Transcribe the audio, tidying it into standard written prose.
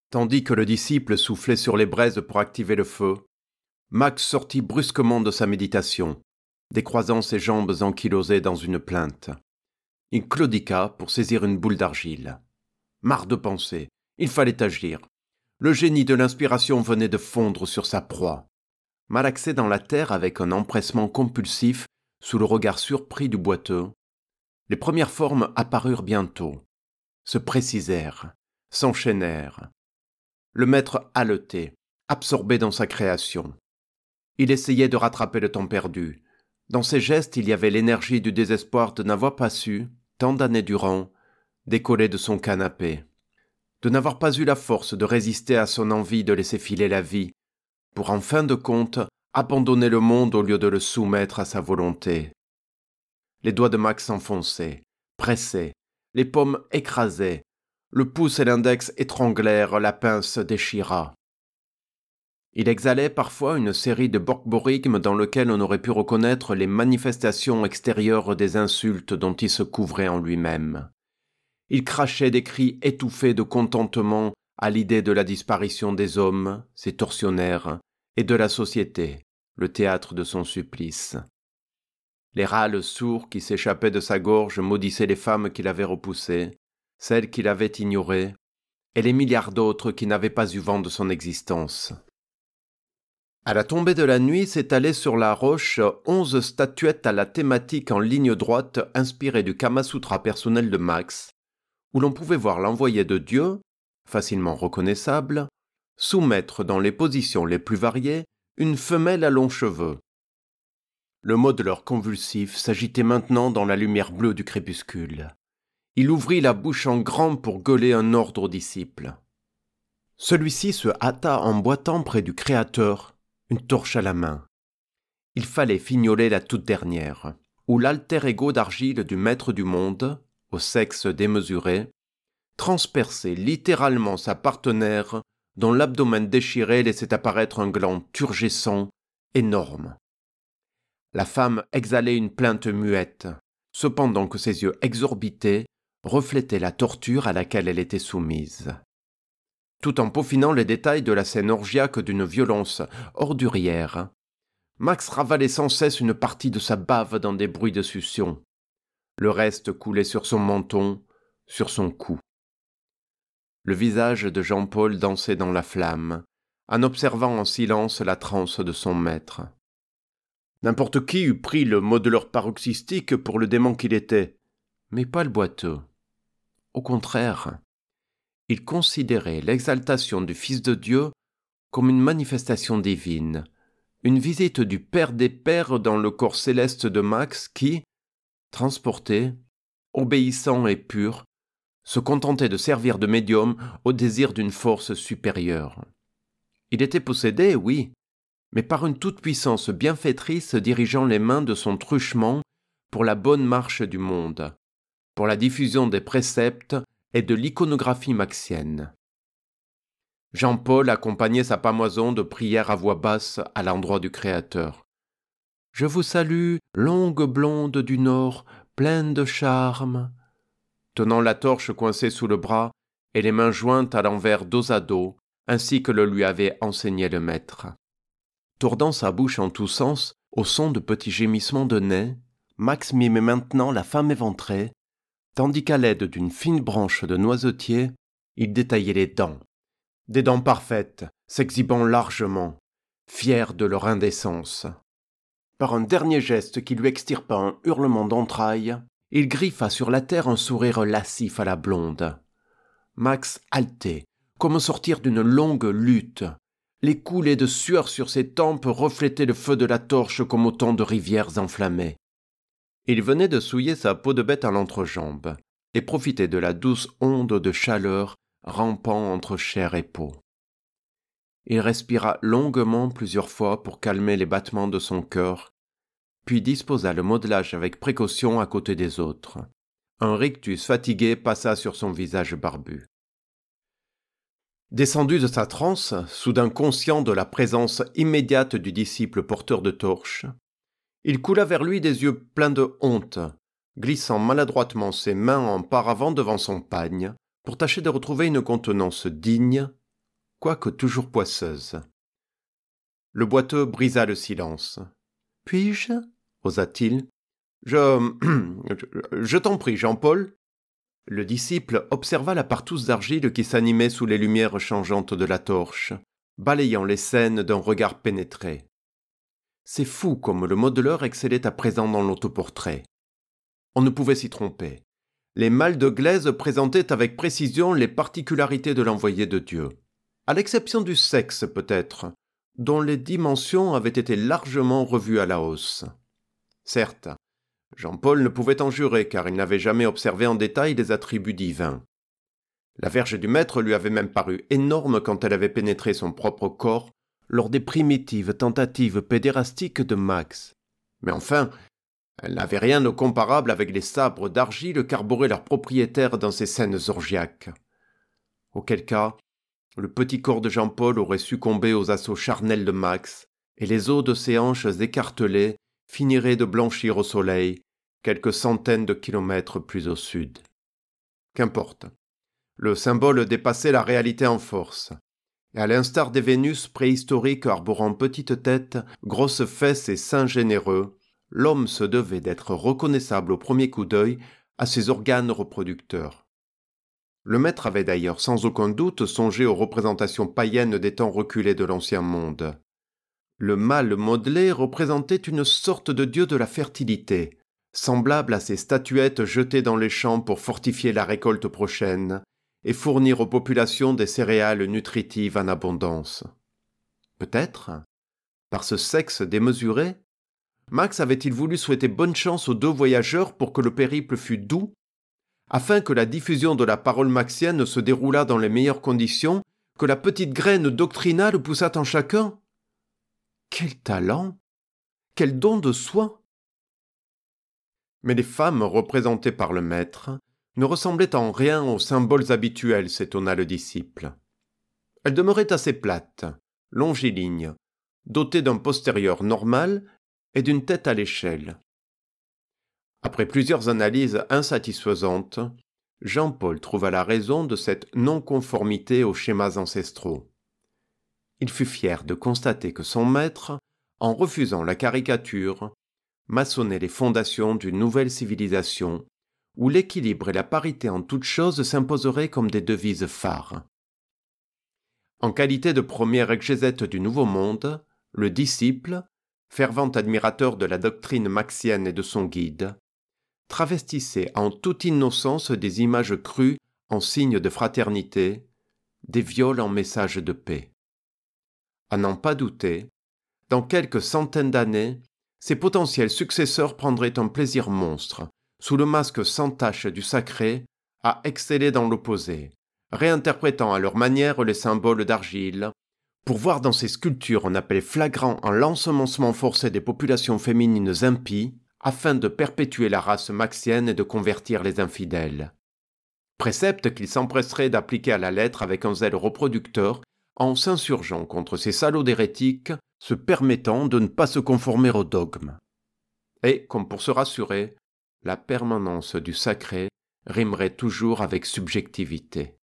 Tandis que le disciple soufflait sur les braises pour activer le feu, Max sortit brusquement de sa méditation, décroisant ses jambes ankylosées dans une plainte. Il claudiqua pour saisir une boule d'argile. Marre de penser, il fallait agir. Le génie de l'inspiration venait de fondre sur sa proie. Malaxé dans la terre avec un empressement compulsif sous le regard surpris du boiteux, les premières formes apparurent bientôt, se précisèrent, s'enchaînèrent. Le maître haletait, absorbé dans sa création. Il essayait de rattraper le temps perdu. Dans ses gestes, il y avait l'énergie du désespoir de n'avoir pas su, tant d'années durant, décoller de son canapé, de n'avoir pas eu la force de résister à son envie de laisser filer la vie, pour en fin de compte abandonner le monde au lieu de le soumettre à sa volonté. Les doigts de Max s'enfonçaient, pressaient, les paumes écrasaient, le pouce et l'index étranglèrent, la pince déchira. Il exhalait parfois une série de borborigmes dans lesquels on aurait pu reconnaître les manifestations extérieures des insultes dont il se couvrait en lui-même. Il crachait des cris étouffés de contentement à l'idée de la disparition des hommes, ses tortionnaires, et de la société, le théâtre de son supplice. Les râles sourds qui s'échappaient de sa gorge maudissaient les femmes qu'il avait repoussées, celles qu'il avait ignorées, et les milliards d'autres qui n'avaient pas eu vent de son existence. À la tombée de la nuit s'étalaient sur la roche 11 statuettes à la thématique en ligne droite inspirées du Kama-sutra personnel de Max, où l'on pouvait voir l'envoyé de Dieu, facilement reconnaissable, soumettre dans les positions les plus variées une femelle à longs cheveux. Le modeleur convulsif s'agitait maintenant dans la lumière bleue du crépuscule. Il ouvrit la bouche en grand pour gueuler un ordre aux disciples. Celui-ci se hâta en boitant près du Créateur, une torche à la main. Il fallait fignoler la toute dernière, où l'alter ego d'argile du maître du monde, au sexe démesuré, transperçait littéralement sa partenaire dont l'abdomen déchiré laissait apparaître un gland turgescent, énorme. La femme exhalait une plainte muette, cependant que ses yeux exorbités reflétaient la torture à laquelle elle était soumise. Tout en peaufinant les détails de la scène orgiaque d'une violence ordurière, Max ravalait sans cesse une partie de sa bave dans des bruits de succion. Le reste coulait sur son menton, sur son cou. Le visage de Jean-Paul dansait dans la flamme, en observant en silence la transe de son maître. N'importe qui eût pris le modeleur paroxystique pour le démon qu'il était, mais pas le boiteux. Au contraire, il considérait l'exaltation du Fils de Dieu comme une manifestation divine, une visite du Père des Pères dans le corps céleste de Max qui, transporté, obéissant et pur, se contentait de servir de médium au désir d'une force supérieure. Il était possédé, oui, mais par une toute-puissance bienfaitrice dirigeant les mains de son truchement pour la bonne marche du monde, pour la diffusion des préceptes et de l'iconographie maxienne. Jean-Paul accompagnait sa pâmoison de prières à voix basse à l'endroit du Créateur. « Je vous salue, longue blonde du Nord, pleine de charme. » Tenant la torche coincée sous le bras et les mains jointes à l'envers dos à dos, ainsi que le lui avait enseigné le maître. Tordant sa bouche en tous sens, au son de petits gémissements de nez, Max mimait maintenant la femme éventrée, tandis qu'à l'aide d'une fine branche de noisetier, il détaillait les dents. Des dents parfaites, s'exhibant largement, fiers de leur indécence. Par un dernier geste qui lui extirpa un hurlement d'entrailles, il griffa sur la terre un sourire lascif à la blonde. Max haletait, comme sortir d'une longue lutte. Les coulées de sueur sur ses tempes reflétaient le feu de la torche comme autant de rivières enflammées. Il venait de souiller sa peau de bête à l'entrejambe et profitait de la douce onde de chaleur rampant entre chair et peau. Il respira longuement plusieurs fois pour calmer les battements de son cœur, puis disposa le modelage avec précaution à côté des autres. Un rictus fatigué passa sur son visage barbu. Descendu de sa transe, soudain conscient de la présence immédiate du disciple porteur de torche, il coula vers lui des yeux pleins de honte, glissant maladroitement ses mains en paravent devant son pagne, pour tâcher de retrouver une contenance digne, quoique toujours poisseuse. Le boiteux brisa le silence. « Puis-je » osa-t-il. « Je t'en prie, Jean-Paul. » Le disciple observa la partouze d'argile qui s'animait sous les lumières changeantes de la torche, balayant les scènes d'un regard pénétré. C'est fou comme le modeleur excellait à présent dans l'autoportrait. On ne pouvait s'y tromper. Les malles de glaise présentaient avec précision les particularités de l'envoyé de Dieu, à l'exception du sexe peut-être, dont les dimensions avaient été largement revues à la hausse. Certes, Jean-Paul ne pouvait en jurer car il n'avait jamais observé en détail les attributs divins. La verge du maître lui avait même paru énorme quand elle avait pénétré son propre corps lors des primitives tentatives pédérastiques de Max. Mais enfin, elle n'avait rien de comparable avec les sabres d'argile qu'arborait leur propriétaire dans ces scènes orgiaques. Auquel cas, le petit corps de Jean-Paul aurait succombé aux assauts charnels de Max, et les os de ses hanches écartelées finiraient de blanchir au soleil, quelques centaines de kilomètres plus au sud. Qu'importe. Le symbole dépassait la réalité en force. Et à l'instar des Vénus préhistoriques arborant petite tête, grosses fesses et seins généreux, l'homme se devait d'être reconnaissable au premier coup d'œil à ses organes reproducteurs. Le maître avait d'ailleurs sans aucun doute songé aux représentations païennes des temps reculés de l'Ancien Monde. Le mâle modelé représentait une sorte de dieu de la fertilité, semblable à ces statuettes jetées dans les champs pour fortifier la récolte prochaine et fournir aux populations des céréales nutritives en abondance. Peut-être, par ce sexe démesuré, Max avait-il voulu souhaiter bonne chance aux deux voyageurs pour que le périple fût doux, afin que la diffusion de la parole maxienne se déroulât dans les meilleures conditions, que la petite graine doctrinale poussât en chacun. Quel talent! Quel don de soi! Mais les femmes représentées par le maître ne ressemblaient en rien aux symboles habituels, s'étonna le disciple. Elles demeuraient assez plates, longilignes, dotées d'un postérieur normal et d'une tête à l'échelle. Après plusieurs analyses insatisfaisantes, Jean-Paul trouva la raison de cette non-conformité aux schémas ancestraux. Il fut fier de constater que son maître, en refusant la caricature, maçonnait les fondations d'une nouvelle civilisation où l'équilibre et la parité en toutes choses s'imposeraient comme des devises phares. En qualité de premier exégète du Nouveau Monde, le disciple, fervent admirateur de la doctrine maxienne et de son guide, travestissait en toute innocence des images crues en signes de fraternité, des viols en messages de paix. À n'en pas douter, dans quelques centaines d'années, ses potentiels successeurs prendraient un plaisir monstre, sous le masque sans tache du sacré, à exceller dans l'opposé, réinterprétant à leur manière les symboles d'argile, pour voir dans ces sculptures un appel flagrant en l'ensemencement forcé des populations féminines impies, afin de perpétuer la race maxienne et de convertir les infidèles. Précepte qu'il s'empresserait d'appliquer à la lettre avec un zèle reproducteur, en s'insurgeant contre ces salauds d'hérétiques, se permettant de ne pas se conformer au dogme. Et, comme pour se rassurer, la permanence du sacré rimerait toujours avec subjectivité.